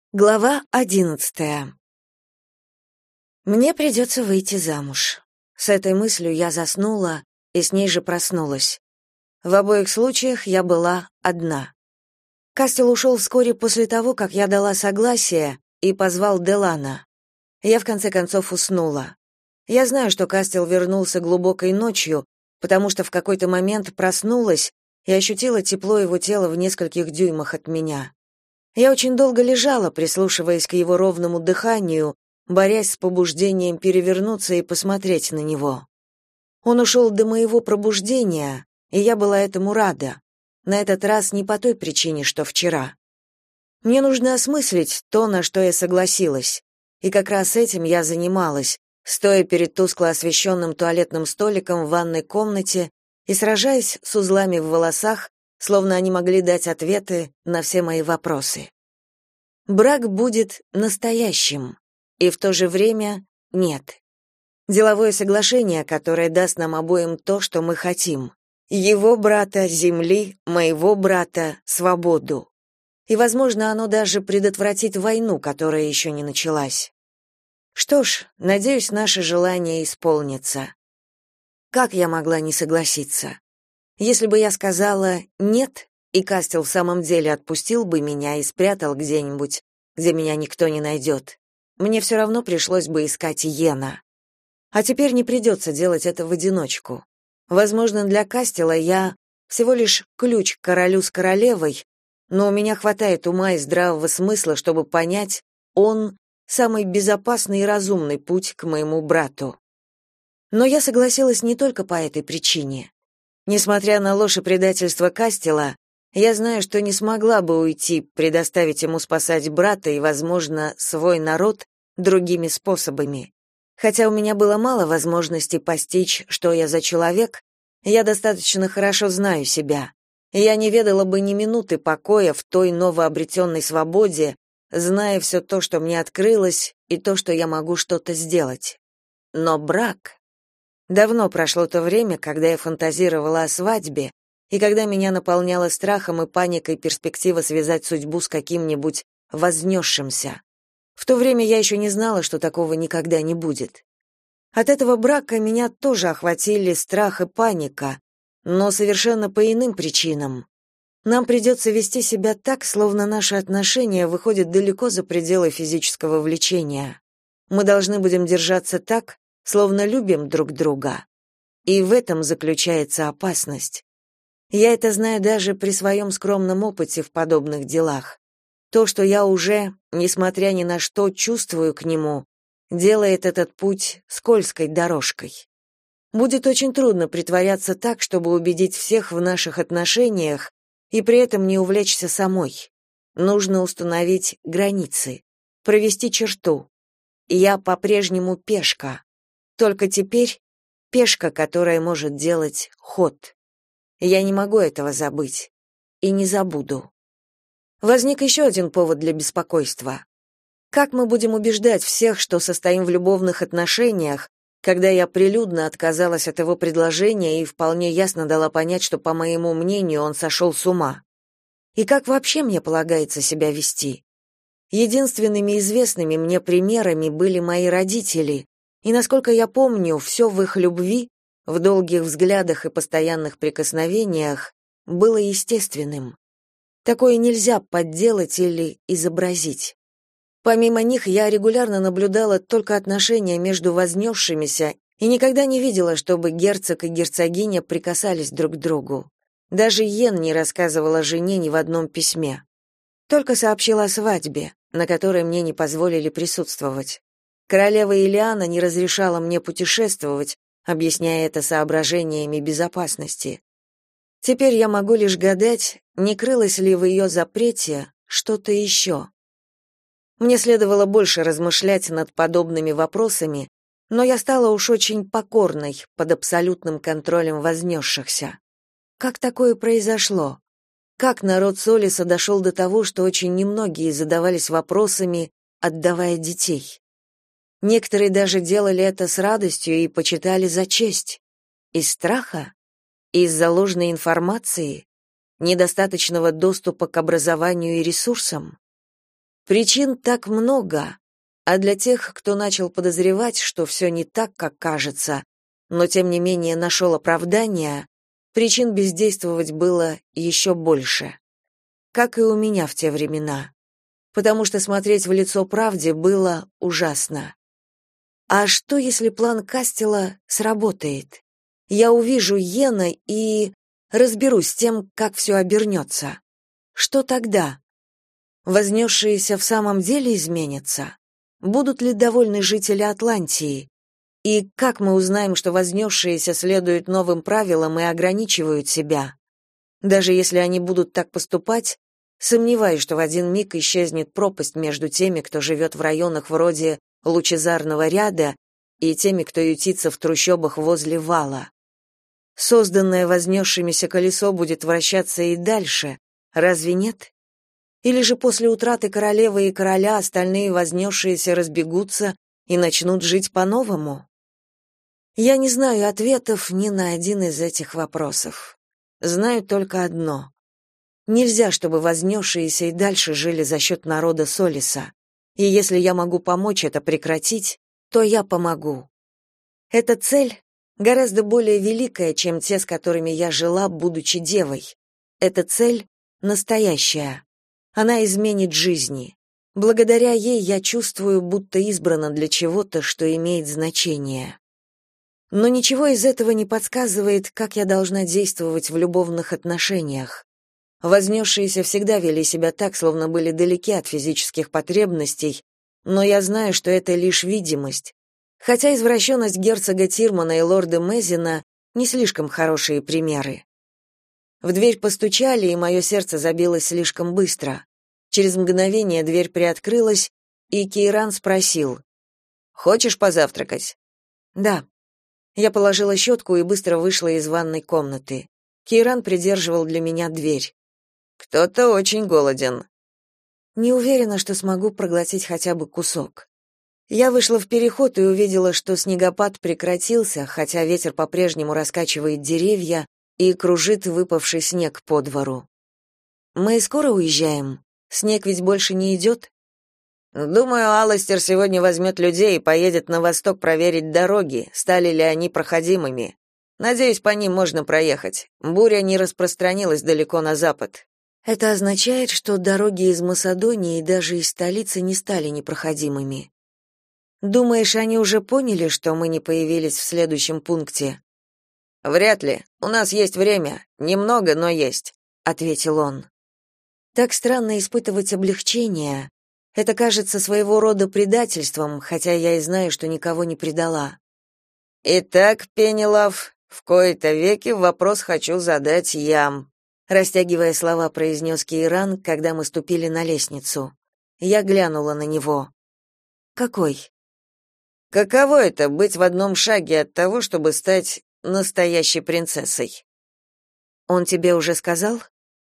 Глава 11. Мне придется выйти замуж. С этой мыслью я заснула и с ней же проснулась. В обоих случаях я была одна. Кастел ушел вскоре после того, как я дала согласие и позвал Делана. Я в конце концов уснула. Я знаю, что Кастел вернулся глубокой ночью, потому что в какой-то момент проснулась и ощутила тепло его тела в нескольких дюймах от меня. Я очень долго лежала, прислушиваясь к его ровному дыханию, борясь с побуждением перевернуться и посмотреть на него. Он ушел до моего пробуждения, и я была этому рада. На этот раз не по той причине, что вчера. Мне нужно осмыслить то, на что я согласилась, и как раз этим я занималась, стоя перед тускло освещенным туалетным столиком в ванной комнате и сражаясь с узлами в волосах, словно они могли дать ответы на все мои вопросы. Брак будет настоящим, и в то же время нет. Деловое соглашение, которое даст нам обоим то, что мы хотим. Его брата, земли, моего брата, свободу. И, возможно, оно даже предотвратит войну, которая еще не началась. Что ж, надеюсь, наше желание исполнится. Как я могла не согласиться? Если бы я сказала «нет», и Кастел в самом деле отпустил бы меня и спрятал где-нибудь, где меня никто не найдет, мне все равно пришлось бы искать Йена. А теперь не придется делать это в одиночку. Возможно, для Кастела я всего лишь ключ к королю с королевой, но у меня хватает ума и здравого смысла, чтобы понять, он — самый безопасный и разумный путь к моему брату. Но я согласилась не только по этой причине. Несмотря на ложь и предательство Кастела, я знаю, что не смогла бы уйти, предоставить ему спасать брата и, возможно, свой народ другими способами. Хотя у меня было мало возможностей постичь, что я за человек, я достаточно хорошо знаю себя. Я не ведала бы ни минуты покоя в той новообретенной свободе, зная все то, что мне открылось, и то, что я могу что-то сделать. Но брак... Давно прошло то время, когда я фантазировала о свадьбе, и когда меня наполняла страхом и паникой перспектива связать судьбу с каким-нибудь вознесшимся. В то время я еще не знала, что такого никогда не будет. От этого брака меня тоже охватили страх и паника, но совершенно по иным причинам. Нам придется вести себя так, словно наши отношения выходят далеко за пределы физического влечения. Мы должны будем держаться так, словно любим друг друга. И в этом заключается опасность. Я это знаю даже при своем скромном опыте в подобных делах. То, что я уже, несмотря ни на что, чувствую к нему, делает этот путь скользкой дорожкой. Будет очень трудно притворяться так, чтобы убедить всех в наших отношениях и при этом не увлечься самой. Нужно установить границы, провести черту. Я по-прежнему пешка. Только теперь пешка, которая может делать ход. Я не могу этого забыть. И не забуду. Возник еще один повод для беспокойства. Как мы будем убеждать всех, что состоим в любовных отношениях, когда я прилюдно отказалась от его предложения и вполне ясно дала понять, что, по моему мнению, он сошел с ума? И как вообще мне полагается себя вести? Единственными известными мне примерами были мои родители, и, насколько я помню, все в их любви, в долгих взглядах и постоянных прикосновениях было естественным. Такое нельзя подделать или изобразить. Помимо них я регулярно наблюдала только отношения между вознесшимися и никогда не видела, чтобы герцог и герцогиня прикасались друг к другу. Даже Йен не рассказывал о жене ни в одном письме. Только сообщила о свадьбе, на которой мне не позволили присутствовать. Королева Илиана не разрешала мне путешествовать, объясняя это соображениями безопасности. Теперь я могу лишь гадать, не крылось ли в ее запрете что-то еще. Мне следовало больше размышлять над подобными вопросами, но я стала уж очень покорной под абсолютным контролем вознесшихся. Как такое произошло? Как народ Солиса дошел до того, что очень немногие задавались вопросами, отдавая детей? Некоторые даже делали это с радостью и почитали за честь. Из страха? Из-за ложной информации? Недостаточного доступа к образованию и ресурсам? Причин так много, а для тех, кто начал подозревать, что все не так, как кажется, но тем не менее нашел оправдание, причин бездействовать было еще больше. Как и у меня в те времена. Потому что смотреть в лицо правде было ужасно. А что, если план Кастела сработает? Я увижу Йена и разберусь с тем, как все обернется. Что тогда? Вознесшиеся в самом деле изменятся? Будут ли довольны жители Атлантии? И как мы узнаем, что вознесшиеся следуют новым правилам и ограничивают себя? Даже если они будут так поступать, сомневаюсь, что в один миг исчезнет пропасть между теми, кто живет в районах вроде Лучезарного ряда, и теми, кто ютится в трущобах возле вала. Созданное вознесшимися колесо будет вращаться и дальше, разве нет? Или же после утраты королевы и короля остальные вознесшиеся разбегутся и начнут жить по-новому? Я не знаю ответов ни на один из этих вопросов. Знаю только одно. Нельзя, чтобы вознесшиеся и дальше жили за счет народа Солиса. И если я могу помочь это прекратить, то я помогу. Эта цель гораздо более великая, чем те, с которыми я жила, будучи девой. Эта цель настоящая. Она изменит жизни. Благодаря ей я чувствую, будто избрана для чего-то, что имеет значение. Но ничего из этого не подсказывает, как я должна действовать в любовных отношениях. Вознесшиеся всегда вели себя так, словно были далеки от физических потребностей, но я знаю, что это лишь видимость. Хотя извращенность герцога Тирмана и лорда Мезина не слишком хорошие примеры. В дверь постучали, и мое сердце забилось слишком быстро. Через мгновение дверь приоткрылась, и Кейран спросил: «Хочешь позавтракать?» «Да». Я положила щетку и быстро вышла из ванной комнаты. Кейран придерживал для меня дверь. «Кто-то очень голоден». Не уверена, что смогу проглотить хотя бы кусок. Я вышла в переход и увидела, что снегопад прекратился, хотя ветер по-прежнему раскачивает деревья и кружит выпавший снег по двору. «Мы скоро уезжаем? Снег ведь больше не идет?» «Думаю, Алластер сегодня возьмет людей и поедет на восток проверить дороги, стали ли они проходимыми. Надеюсь, по ним можно проехать. Буря не распространилась далеко на запад». Это означает, что дороги из Масадонии и даже из столицы не стали непроходимыми. Думаешь, они уже поняли, что мы не появились в следующем пункте? Вряд ли. У нас есть время. Немного, но есть, ответил он. Так странно испытывать облегчение. Это кажется своего рода предательством, хотя я и знаю, что никого не предала. Итак, Пенелав, в кои-то веки вопрос хочу задать я. Растягивая слова, произнес Кейран, когда мы ступили на лестницу. Я глянула на него. Какой? Каково это быть в одном шаге от того, чтобы стать настоящей принцессой? Он тебе уже сказал?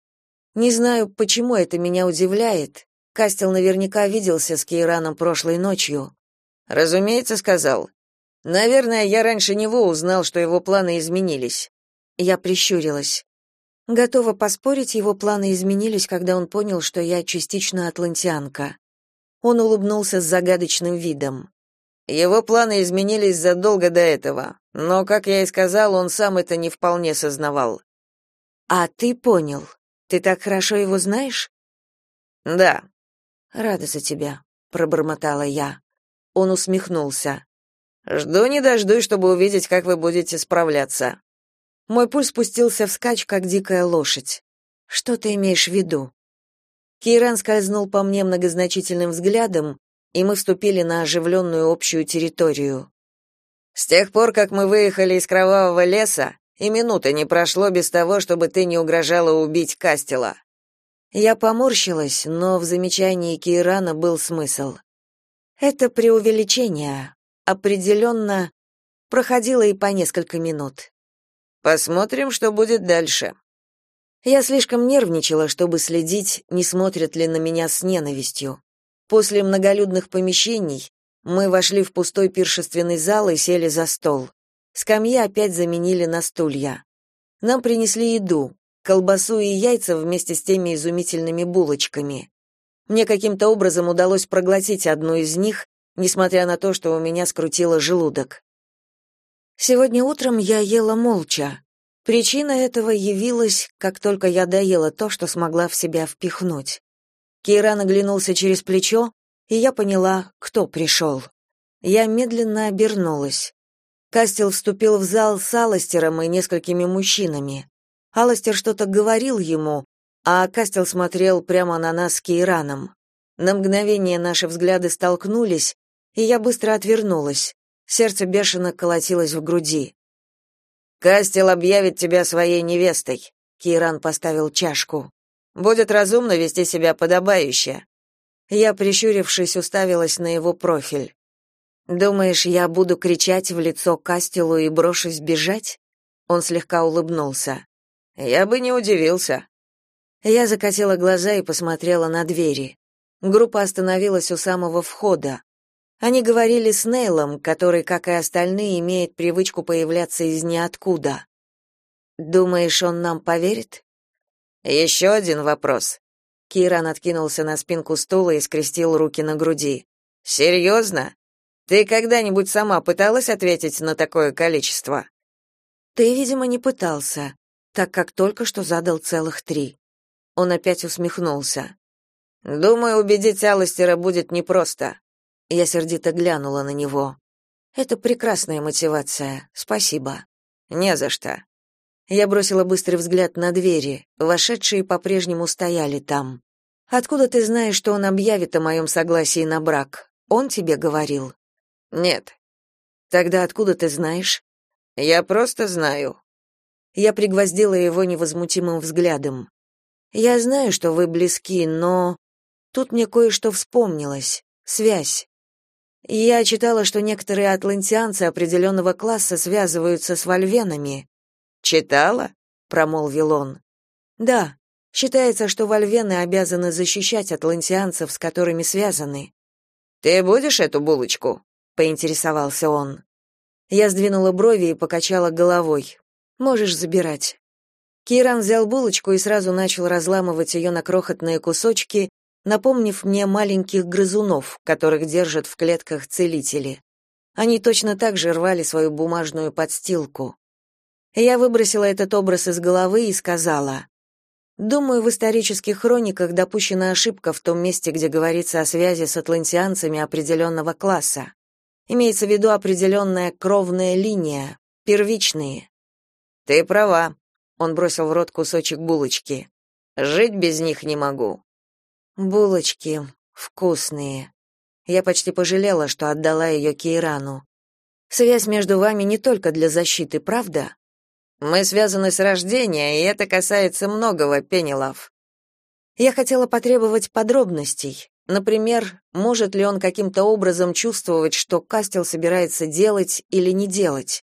Не знаю, почему это меня удивляет. Кастел наверняка виделся с Кейраном прошлой ночью. Разумеется, сказал. Наверное, я раньше него узнал, что его планы изменились. Я прищурилась. Готова поспорить, его планы изменились, когда он понял, что я частично атлантианка. Он улыбнулся с загадочным видом. Его планы изменились задолго до этого, но, как я и сказал, он сам это не вполне сознавал. А ты понял? Ты так хорошо его знаешь? Да. Рада за тебя, пробормотала я. Он усмехнулся. Жду не дождусь, чтобы увидеть, как вы будете справляться. Мой пульс спустился вскачь, как дикая лошадь. Что ты имеешь в виду? Кейран скользнул по мне многозначительным взглядом, и мы вступили на оживленную общую территорию. С тех пор, как мы выехали из Кровавого леса, и минуты не прошло без того, чтобы ты не угрожала убить Кастела. Я поморщилась, но в замечании Кейрана был смысл. Это преувеличение. Определенно, проходило и по несколько минут. Посмотрим, что будет дальше. Я слишком нервничала, чтобы следить, не смотрят ли на меня с ненавистью. После многолюдных помещений мы вошли в пустой пиршественный зал и сели за стол. Скамьи опять заменили на стулья. Нам принесли еду, колбасу и яйца вместе с теми изумительными булочками. Мне каким-то образом удалось проглотить одну из них, несмотря на то, что у меня скрутило желудок. Сегодня утром я ела молча. Причина этого явилась, как только я доела то, что смогла в себя впихнуть. Кейран оглянулся через плечо, и я поняла, кто пришел. Я медленно обернулась. Кастел вступил в зал с Аластером и несколькими мужчинами. Аластер что-то говорил ему, а Кастел смотрел прямо на нас с Кейраном. На мгновение наши взгляды столкнулись, и я быстро отвернулась. Сердце бешено колотилось в груди. «Кастел объявит тебя своей невестой», — Кейран поставил чашку. «Будет разумно вести себя подобающе». Я, прищурившись, уставилась на его профиль. «Думаешь, я буду кричать в лицо Кастелу и брошусь бежать?» Он слегка улыбнулся. «Я бы не удивился». Я закатила глаза и посмотрела на двери. Группа остановилась у самого входа. Они говорили с Нейлом, который, как и остальные, имеет привычку появляться из ниоткуда. «Думаешь, он нам поверит?» «Еще один вопрос». Кейран откинулся на спинку стула и скрестил руки на груди. «Серьезно? Ты когда-нибудь сама пыталась ответить на такое количество?» «Ты, видимо, не пытался, так как только что задал целых 3». Он опять усмехнулся. «Думаю, убедить Аластера будет непросто». Я сердито глянула на него. «Это прекрасная мотивация. Спасибо». «Не за что». Я бросила быстрый взгляд на двери. Вошедшие по-прежнему стояли там. «Откуда ты знаешь, что он объявит о моем согласии на брак? Он тебе говорил?» «Нет». «Тогда откуда ты знаешь?» «Я просто знаю». Я пригвоздила его невозмутимым взглядом. «Я знаю, что вы близки, но...» Тут мне кое-что вспомнилось. Связь. Я читала, что некоторые атлантианцы определенного класса связываются с вольвенами. «Читала?» — промолвил он. «Да. Считается, что вольвены обязаны защищать атлантианцев, с которыми связаны». «Ты будешь эту булочку?» — поинтересовался он. Я сдвинула брови и покачала головой. «Можешь забирать». Кейран взял булочку и сразу начал разламывать ее на крохотные кусочки, напомнив мне маленьких грызунов, которых держат в клетках целители. Они точно так же рвали свою бумажную подстилку. Я выбросила этот образ из головы и сказала: «Думаю, в исторических хрониках допущена ошибка в том месте, где говорится о связи с атлантианцами определенного класса. Имеется в виду определенная кровная линия, первичные». «Ты права», — он бросил в рот кусочек булочки. «Жить без них не могу». «Булочки вкусные». Я почти пожалела, что отдала ее Кейрану. «Связь между вами не только для защиты, правда?» «Мы связаны с рождения, и это касается многого, Пенелов». Я хотела потребовать подробностей. Например, может ли он каким-то образом чувствовать, что Кастел собирается делать или не делать.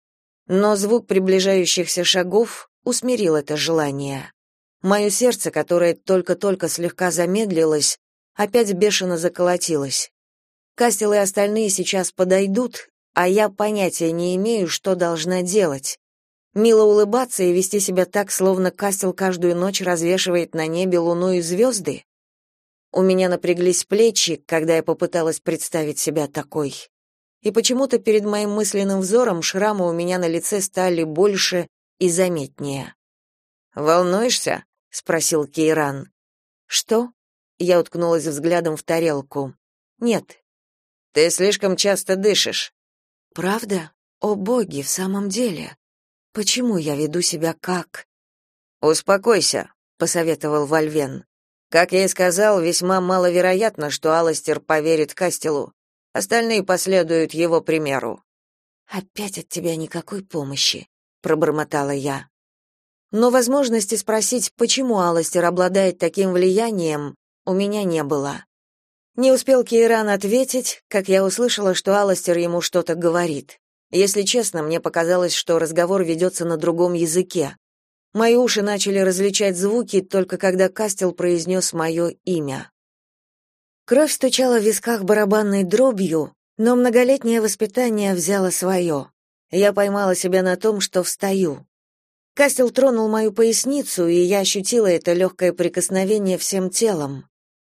Но звук приближающихся шагов усмирил это желание. Мое сердце, которое только-только слегка замедлилось, опять бешено заколотилось. Кастел и остальные сейчас подойдут, а я понятия не имею, что должна делать. Мило улыбаться и вести себя так, словно Кастел каждую ночь развешивает на небе луну и звезды? У меня напряглись плечи, когда я попыталась представить себя такой. И почему-то перед моим мысленным взором шрамы у меня на лице стали больше и заметнее. «Волнуешься?» — спросил Кейран. «Что?» — я уткнулась взглядом в тарелку. «Нет». «Ты слишком часто дышишь». «Правда? О боги, в самом деле? Почему я веду себя как...» «Успокойся», — посоветовал Вольвен. «Как я и сказал, весьма маловероятно, что Аластер поверит Кастелу. Остальные последуют его примеру». «Опять от тебя никакой помощи», — пробормотала я. Но возможности спросить, почему Аластер обладает таким влиянием, у меня не было. Не успел Кейран ответить, как я услышала, что Аластер ему что-то говорит. Если честно, мне показалось, что разговор ведется на другом языке. Мои уши начали различать звуки, только когда Кастел произнес мое имя. Кровь стучала в висках барабанной дробью, но многолетнее воспитание взяло свое. Я поймала себя на том, что встаю. Кастел тронул мою поясницу, и я ощутила это легкое прикосновение всем телом.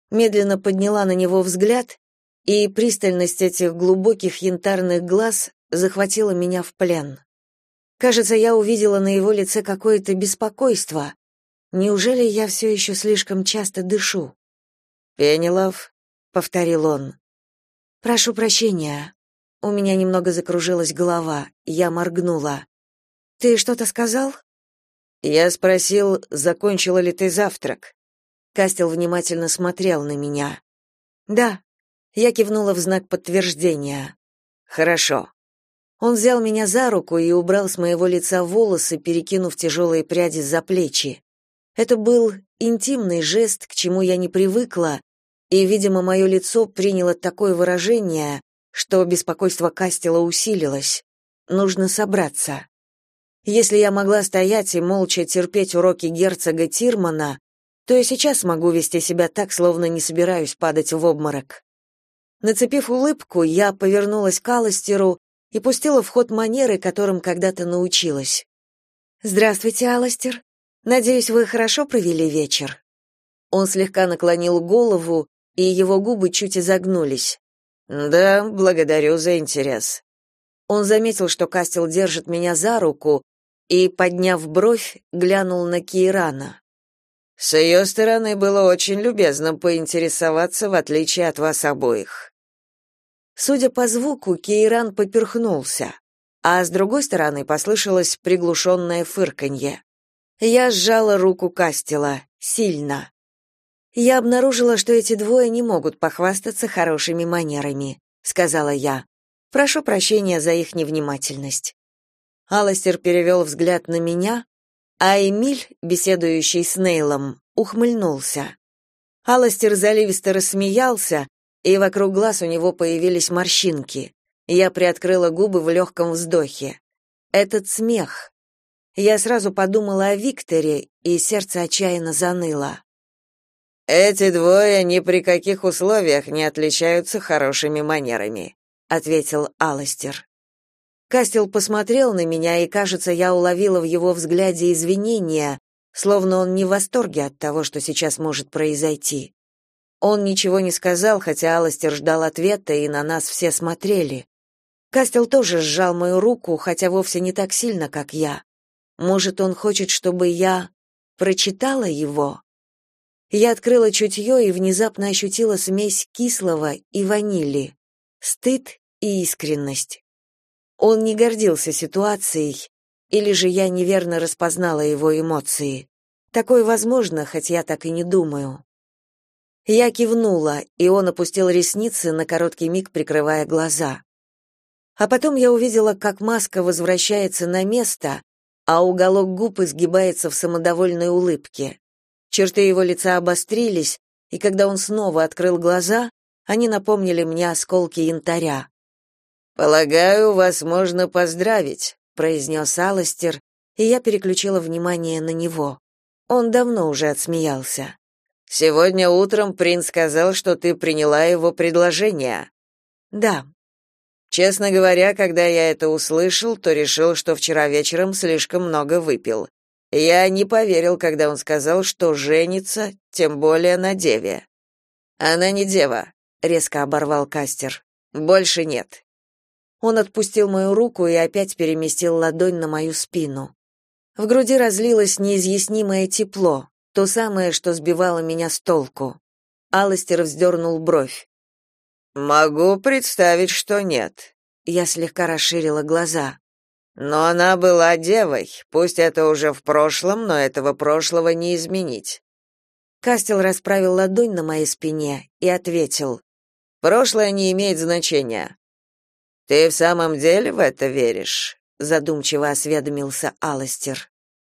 медленно подняла на него взгляд, и пристальность этих глубоких янтарных глаз захватила меня в плен. Кажется, я увидела на его лице какое-то беспокойство. Неужели я все еще слишком часто дышу? «Пенелов», — повторил он. «Прошу прощения». У меня немного закружилась голова, я моргнула. «Ты что-то сказал?» «Я спросил, закончила ли ты завтрак?» Кастел внимательно смотрел на меня. «Да». Я кивнула в знак подтверждения. «Хорошо». Он взял меня за руку и убрал с моего лица волосы, перекинув тяжелые пряди за плечи. Это был интимный жест, к чему я не привыкла, и, видимо, мое лицо приняло такое выражение, что беспокойство Кастела усилилось. Нужно собраться. Если я могла стоять и молча терпеть уроки герцога Тирмана, то и сейчас могу вести себя так, словно не собираюсь падать в обморок. Нацепив улыбку, я повернулась к Аластеру и пустила в ход манеры, которым когда-то научилась. «Здравствуйте, Аластер. Надеюсь, вы хорошо провели вечер?» Он слегка наклонил голову, и его губы чуть изогнулись. «Да, благодарю за интерес». Он заметил, что Кастел держит меня за руку, и, подняв бровь, глянул на Кейрана. «С ее стороны было очень любезно поинтересоваться, в отличие от вас обоих». Судя по звуку, Кейран поперхнулся, а с другой стороны послышалось приглушенное фырканье. Я сжала руку Кастела, сильно. «Я обнаружила, что эти двое не могут похвастаться хорошими манерами», — сказала я. «Прошу прощения за их невнимательность». Аластер перевел взгляд на меня, а Эмиль, беседующий с Нейлом, ухмыльнулся. Аластер заливисто рассмеялся, и вокруг глаз у него появились морщинки. Я приоткрыла губы в легком вздохе. Этот смех. Я сразу подумала о Викторе, и сердце отчаянно заныло. «Эти двое ни при каких условиях не отличаются хорошими манерами», — ответил Аластер. Кастел посмотрел на меня, и, кажется, я уловила в его взгляде извинения, словно он не в восторге от того, что сейчас может произойти. Он ничего не сказал, хотя Аластер ждал ответа, и на нас все смотрели. Кастел тоже сжал мою руку, хотя вовсе не так сильно, как я. Может, он хочет, чтобы я прочитала его? Я открыла чутье и внезапно ощутила смесь кислого и ванили, стыд и искренность. Он не гордился ситуацией, или же я неверно распознала его эмоции. Такое возможно, хоть я так и не думаю. Я кивнула, и он опустил ресницы, на короткий миг прикрывая глаза. А потом я увидела, как маска возвращается на место, а уголок губ изгибается в самодовольной улыбке. Черты его лица обострились, и когда он снова открыл глаза, они напомнили мне осколки янтаря. «Полагаю, вас можно поздравить», — произнес Аластер, и я переключила внимание на него. Он давно уже отсмеялся. «Сегодня утром принц сказал, что ты приняла его предложение». «Да». «Честно говоря, когда я это услышал, то решил, что вчера вечером слишком много выпил. Я не поверил, когда он сказал, что женится, тем более на деве». «Она не дева», — резко оборвал Кастер. «Больше нет». Он отпустил мою руку и опять переместил ладонь на мою спину. В груди разлилось неизъяснимое тепло, то самое, что сбивало меня с толку. Аластер вздернул бровь. «Могу представить, что нет». Я слегка расширила глаза. «Но она была девой, пусть это уже в прошлом, но этого прошлого не изменить». Кастел расправил ладонь на моей спине и ответил. «Прошлое не имеет значения». «Ты в самом деле в это веришь?» — задумчиво осведомился Аластер.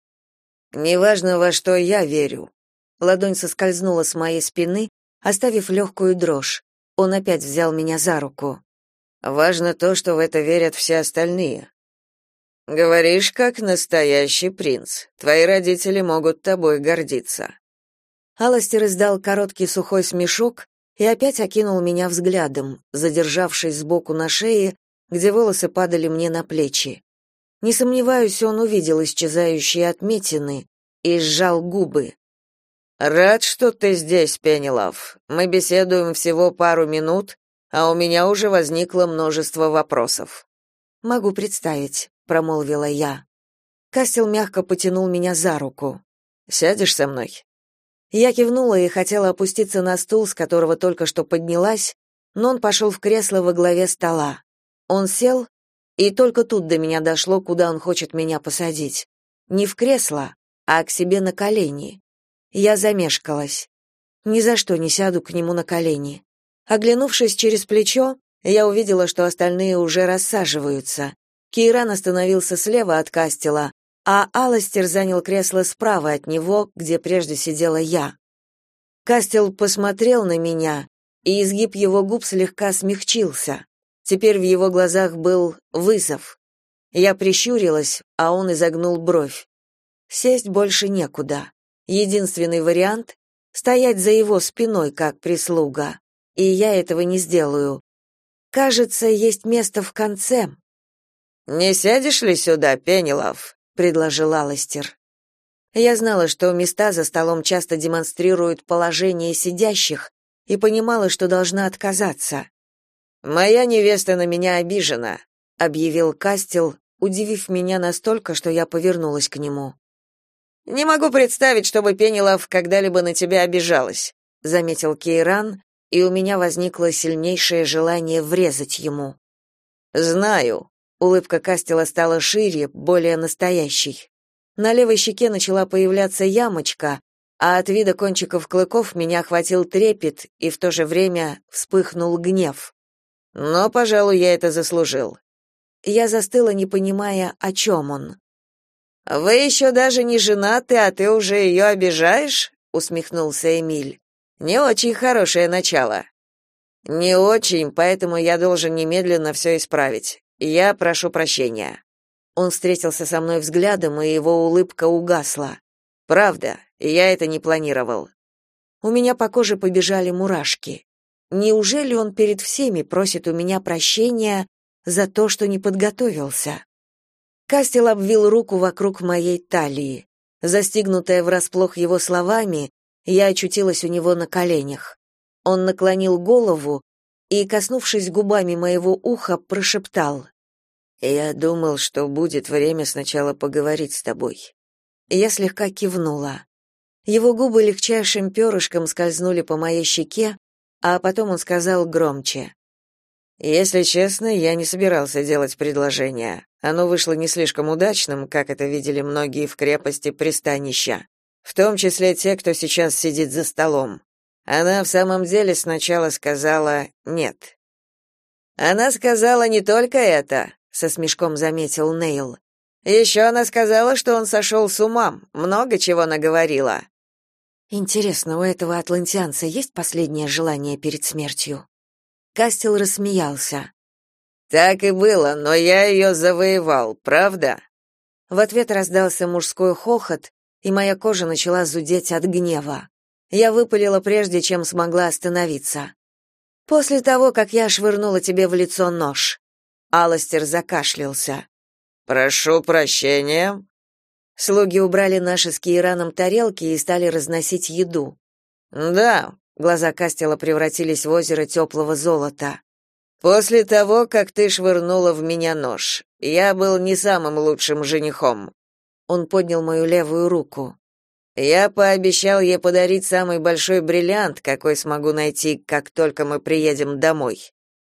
«Неважно, во что я верю». Ладонь соскользнула с моей спины, оставив легкую дрожь. Он опять взял меня за руку. «Важно то, что в это верят все остальные». «Говоришь, как настоящий принц. Твои родители могут тобой гордиться». Аластер издал короткий сухой смешок и опять окинул меня взглядом, задержавшись сбоку на шее, где волосы падали мне на плечи. Не сомневаюсь, он увидел исчезающие отметины и сжал губы. Рад, что ты здесь, Пенелов. Мы беседуем всего пару минут, а у меня уже возникло множество вопросов. Могу представить, промолвила я. Кастел мягко потянул меня за руку. Сядешь со мной? Я кивнула и хотела опуститься на стул, с которого только что поднялась, но он пошел в кресло во главе стола. Он сел, и только тут до меня дошло, куда он хочет меня посадить. Не в кресло, а к себе на колени. Я замешкалась. Ни за что не сяду к нему на колени. Оглянувшись через плечо, я увидела, что остальные уже рассаживаются. Кейран остановился слева от Кастела, а Аластер занял кресло справа от него, где прежде сидела я. Кастел посмотрел на меня, и изгиб его губ слегка смягчился. Теперь в его глазах был вызов. Я прищурилась, а он изогнул бровь. Сесть больше некуда. Единственный вариант — стоять за его спиной, как прислуга. И я этого не сделаю. Кажется, есть место в конце. «Не сядешь ли сюда, Пенелов?» — предложил Аластер. Я знала, что места за столом часто демонстрируют положение сидящих, и понимала, что должна отказаться. «Моя невеста на меня обижена», — объявил Кастел, удивив меня настолько, что я повернулась к нему. «Не могу представить, чтобы Пенелов когда-либо на тебя обижалась», — заметил Кейран, и у меня возникло сильнейшее желание врезать ему. «Знаю». Улыбка Кастела стала шире, более настоящей. На левой щеке начала появляться ямочка, а от вида кончиков клыков меня охватил трепет, и в то же время вспыхнул гнев. «Но, пожалуй, я это заслужил». Я застыла, не понимая, о чем он. «Вы еще даже не женаты, а ты уже ее обижаешь?» — усмехнулся Эмиль. «Не очень хорошее начало». «Не очень, поэтому я должен немедленно все исправить. Я прошу прощения». Он встретился со мной взглядом, и его улыбка угасла. «Правда, я это не планировал». У меня по коже побежали мурашки. Неужели он перед всеми просит у меня прощения за то, что не подготовился? Кастел обвил руку вокруг моей талии. Застигнутая врасплох его словами, я очутилась у него на коленях. Он наклонил голову и, коснувшись губами моего уха, прошептал: «Я думал, что будет время сначала поговорить с тобой». Я слегка кивнула. Его губы легчайшим перышком скользнули по моей щеке, а потом он сказал громче: «Если честно, я не собирался делать предложение. Оно вышло не слишком удачным, как это видели многие в крепости пристанища, в том числе те, кто сейчас сидит за столом. Она в самом деле сначала сказала «нет». «Она сказала не только это», — со смешком заметил Нейл. «Еще она сказала, что он сошел с ума, много чего наговорила». Интересно, у этого атлантианца есть последнее желание перед смертью? Кастел рассмеялся. Так и было, но я ее завоевал, правда? В ответ раздался мужской хохот, и моя кожа начала зудеть от гнева. Я выпалила прежде, чем смогла остановиться. После того, как я швырнула тебе в лицо нож. Аластер закашлялся. Прошу прощения. Слуги убрали наши с Кейраном тарелки и стали разносить еду. Да, глаза Кастела превратились в озеро теплого золота. После того, как ты швырнула в меня нож, я был не самым лучшим женихом. Он поднял мою левую руку. Я пообещал ей подарить самый большой бриллиант, какой смогу найти, как только мы приедем домой.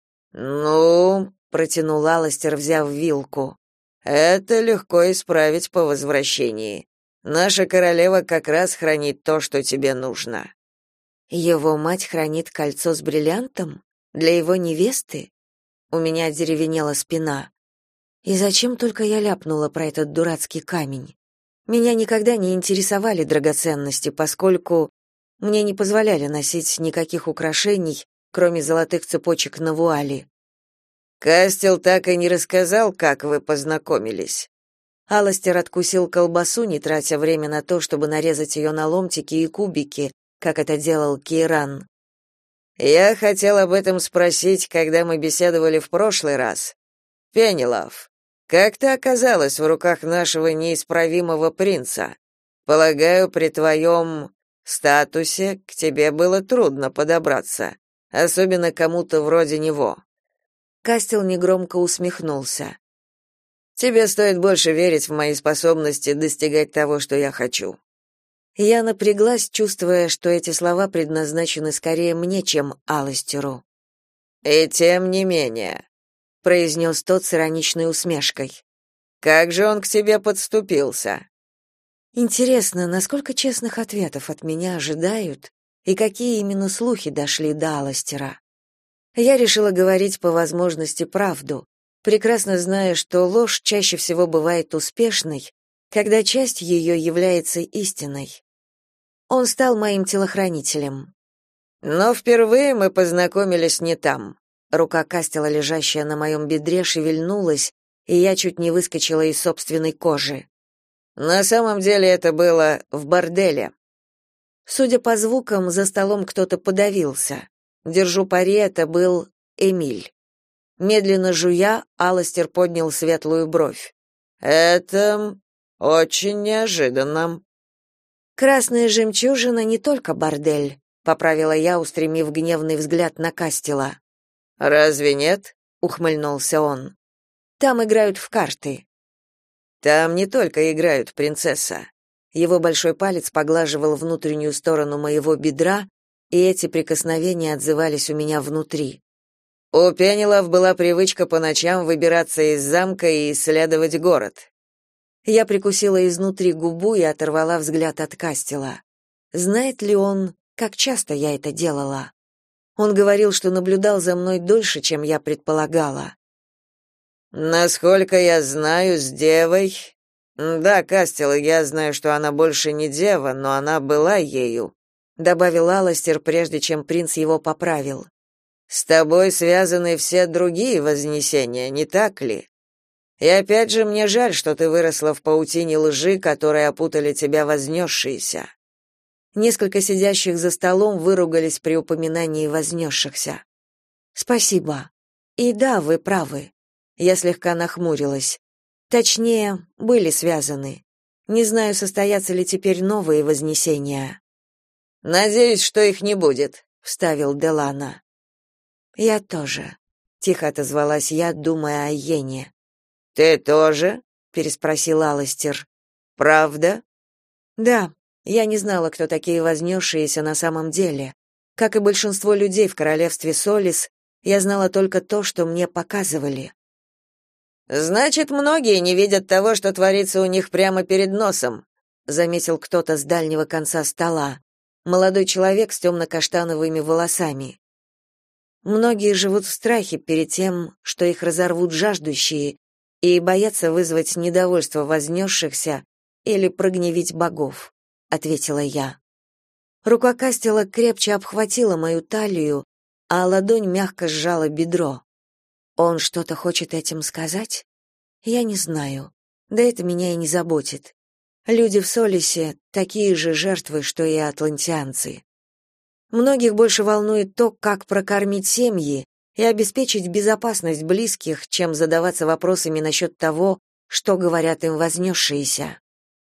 Ну, протянул Аластер, взяв вилку. Это легко исправить по возвращении. Наша королева как раз хранит то, что тебе нужно. Его мать хранит кольцо с бриллиантом для его невесты? У меня деревенела спина. И зачем только я ляпнула про этот дурацкий камень? Меня никогда не интересовали драгоценности, поскольку мне не позволяли носить никаких украшений, кроме золотых цепочек на вуале. Кастел так и не рассказал, как вы познакомились. Аластер откусил колбасу, не тратя время на то, чтобы нарезать ее на ломтики и кубики, как это делал Кейран. Я хотел об этом спросить, когда мы беседовали в прошлый раз. Пенелов, как ты оказалась в руках нашего неисправимого принца? Полагаю, при твоем статусе к тебе было трудно подобраться, особенно кому-то вроде него. Кастел негромко усмехнулся. Тебе стоит больше верить в мои способности достигать того, что я хочу. Я напряглась, чувствуя, что эти слова предназначены скорее мне, чем Аластеру. И тем не менее, произнес тот с ироничной усмешкой. Как же он к тебе подступился? Интересно, насколько честных ответов от меня ожидают и какие именно слухи дошли до Аластера. Я решила говорить по возможности правду, прекрасно зная, что ложь чаще всего бывает успешной, когда часть ее является истиной. Он стал моим телохранителем. Но впервые мы познакомились не там. Рука Кастела, лежащая на моем бедре, шевельнулась, и я чуть не выскочила из собственной кожи. На самом деле это было в борделе. Судя по звукам, за столом кто-то подавился. Держу пари, это был Эмиль. Медленно жуя, Аластер поднял светлую бровь. Это очень неожиданно. Красная жемчужина не только бордель, поправила я, устремив гневный взгляд на Кастела. Разве нет? Ухмыльнулся он. Там играют в карты. Там не только играют, принцесса. Его большой палец поглаживал внутреннюю сторону моего бедра, и эти прикосновения отзывались у меня внутри. У Пенелов была привычка по ночам выбираться из замка и исследовать город. Я прикусила изнутри губу и оторвала взгляд от Кастела. Знает ли он, как часто я это делала? Он говорил, что наблюдал за мной дольше, чем я предполагала. Насколько я знаю, с девой... Да, Кастел, я знаю, что она больше не дева, но она была ею, добавил Аластер, прежде чем принц его поправил. С тобой связаны все другие вознесения, не так ли? И опять же, мне жаль, что ты выросла в паутине лжи, которые опутали тебя вознесшиеся. Несколько сидящих за столом выругались при упоминании вознесшихся. Спасибо. И да, вы правы. Я слегка нахмурилась. Точнее, были связаны. Не знаю, состоятся ли теперь новые вознесения. Надеюсь, что их не будет, вставил Делана. Я тоже, тихо отозвалась я, думая о Йене. Ты тоже? Переспросил Аластер. Правда? Да, я не знала, кто такие вознесшиеся на самом деле. Как и большинство людей в королевстве Солис, я знала только то, что мне показывали. Значит, многие не видят того, что творится у них прямо перед носом, заметил кто-то с дальнего конца стола. Молодой человек с темно-каштановыми волосами. Многие живут в страхе перед тем, что их разорвут жаждущие, и боятся вызвать недовольство вознесшихся или прогневить богов, ответила я. Рука Кастела крепче обхватила мою талию, а ладонь мягко сжала бедро. Он что-то хочет этим сказать? Я не знаю. Да это меня и не заботит. Люди в Солисе такие же жертвы, что и атлантианцы. Многих больше волнует то, как прокормить семьи и обеспечить безопасность близких, чем задаваться вопросами насчет того, что говорят им вознесшиеся.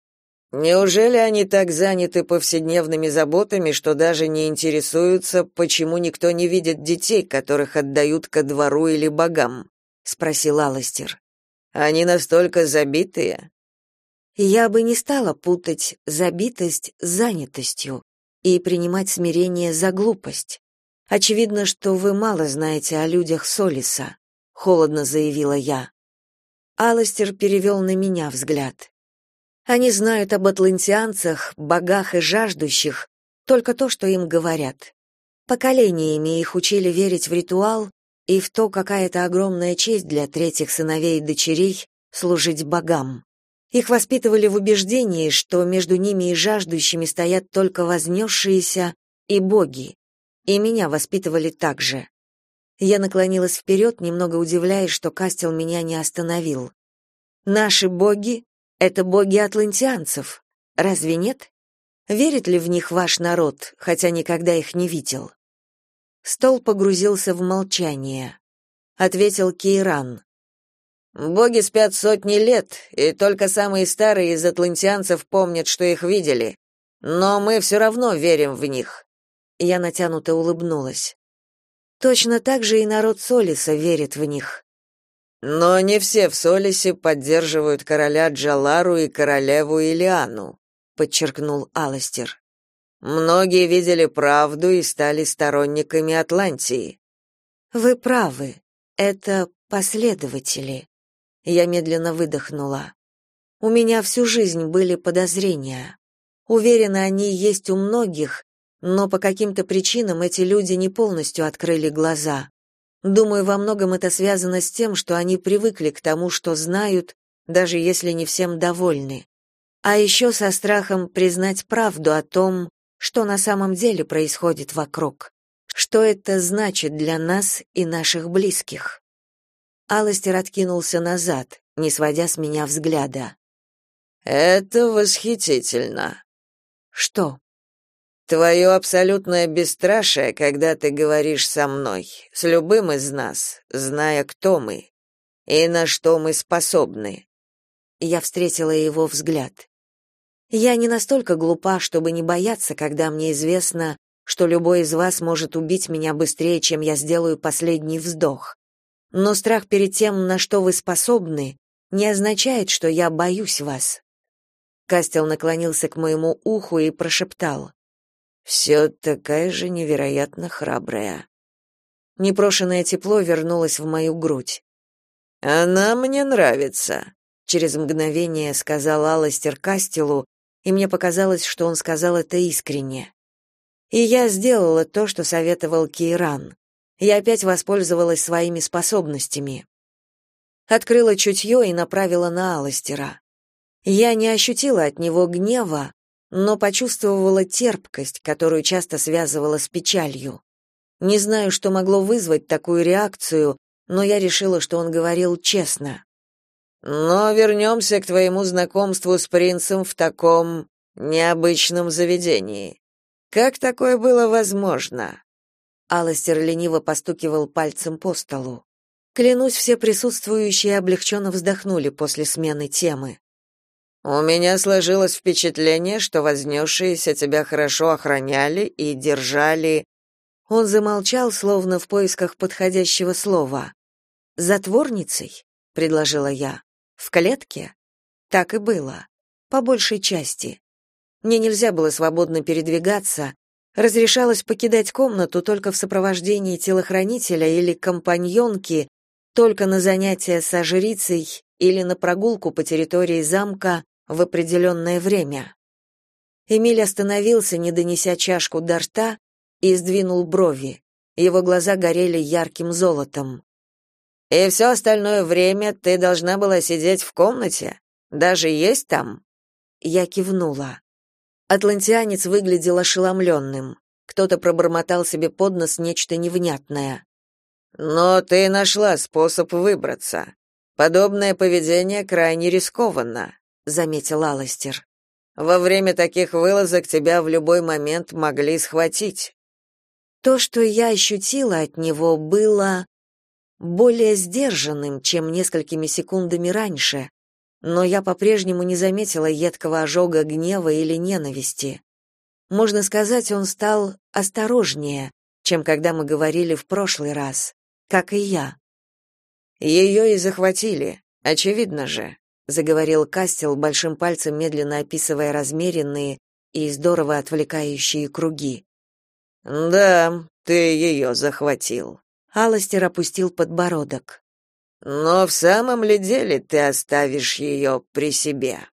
Неужели они так заняты повседневными заботами, что даже не интересуются, почему никто не видит детей, которых отдают ко двору или богам? Спросил Аластер. Они настолько забитые? Я бы не стала путать забитость с занятостью и принимать смирение за глупость. Очевидно, что вы мало знаете о людях Солиса, холодно заявила я. Аластер перевел на меня взгляд. Они знают об атлантианцах, богах и жаждущих, только то, что им говорят. Поколениями их учили верить в ритуал и в то, какая это огромная честь для третьих сыновей и дочерей служить богам. Их воспитывали в убеждении, что между ними и жаждущими стоят только вознесшиеся и боги. И меня воспитывали так же. Я наклонилась вперед, немного удивляясь, что Кастел меня не остановил. Наши боги — это боги атлантианцев. Разве нет? Верит ли в них ваш народ, хотя никогда их не видел? Стол погрузился в молчание. Ответил Кейран. Боги спят сотни лет, и только самые старые из атлантианцев помнят, что их видели. Но мы все равно верим в них. Я натянуто улыбнулась. Точно так же и народ Солиса верит в них. Но не все в Солисе поддерживают короля Джалару и королеву Илиану, подчеркнул Аластер. Многие видели правду и стали сторонниками Атлантии. Вы правы. Это последователи. Я медленно выдохнула. У меня всю жизнь были подозрения. Уверена, они есть у многих, но по каким-то причинам эти люди не полностью открыли глаза. Думаю, во многом это связано с тем, что они привыкли к тому, что знают, даже если не всем довольны. А еще со страхом признать правду о том, что на самом деле происходит вокруг. Что это значит для нас и наших близких? Аластер откинулся назад, не сводя с меня взгляда. Это восхитительно. Что? Твое абсолютное бесстрашие, когда ты говоришь со мной, с любым из нас, зная, кто мы и на что мы способны. Я встретила его взгляд. Я не настолько глупа, чтобы не бояться, когда мне известно, что любой из вас может убить меня быстрее, чем я сделаю последний вздох. Но страх перед тем, на что вы способны, не означает, что я боюсь вас. Кастел наклонился к моему уху и прошептал: «Все такая же невероятно храбрая». Непрошенное тепло вернулось в мою грудь. «Она мне нравится», — через мгновение сказал Аластер Кастелу, и мне показалось, что он сказал это искренне. И я сделала то, что советовал Кейран. Я опять воспользовалась своими способностями. Открыла чутье и направила на Аластера. Я не ощутила от него гнева, но почувствовала терпкость, которую часто связывала с печалью. Не знаю, что могло вызвать такую реакцию, но я решила, что он говорил честно. «Но вернемся к твоему знакомству с принцем в таком необычном заведении. Как такое было возможно?» Аластер лениво постукивал пальцем по столу. Клянусь, все присутствующие облегченно вздохнули после смены темы. «У меня сложилось впечатление, что вознесшиеся тебя хорошо охраняли и держали...» Он замолчал, словно в поисках подходящего слова. «Затворницей?» — предложила я. «В клетке?» Так и было. По большей части. Мне нельзя было свободно передвигаться, разрешалось покидать комнату только в сопровождении телохранителя или компаньонки, только на занятия со жрицей или на прогулку по территории замка в определенное время. Эмиль остановился, не донеся чашку до рта, и сдвинул брови. Его глаза горели ярким золотом. «И все остальное время ты должна была сидеть в комнате? Даже есть там?» Я кивнула. Атлантианец выглядел ошеломленным. Кто-то пробормотал себе под нос нечто невнятное. «Но ты нашла способ выбраться. Подобное поведение крайне рискованно», — заметил Аластер. «Во время таких вылазок тебя в любой момент могли схватить». То, что я ощутила от него, было более сдержанным, чем несколькими секундами раньше, но я по-прежнему не заметила едкого ожога гнева или ненависти. Можно сказать, он стал осторожнее, чем когда мы говорили в прошлый раз, как и я. «Ее и захватили, очевидно же», — заговорил Кастел, большим пальцем медленно описывая размеренные и здорово отвлекающие круги. «Да, ты ее захватил». Аластер опустил подбородок. «Но в самом ли деле ты оставишь ее при себе?»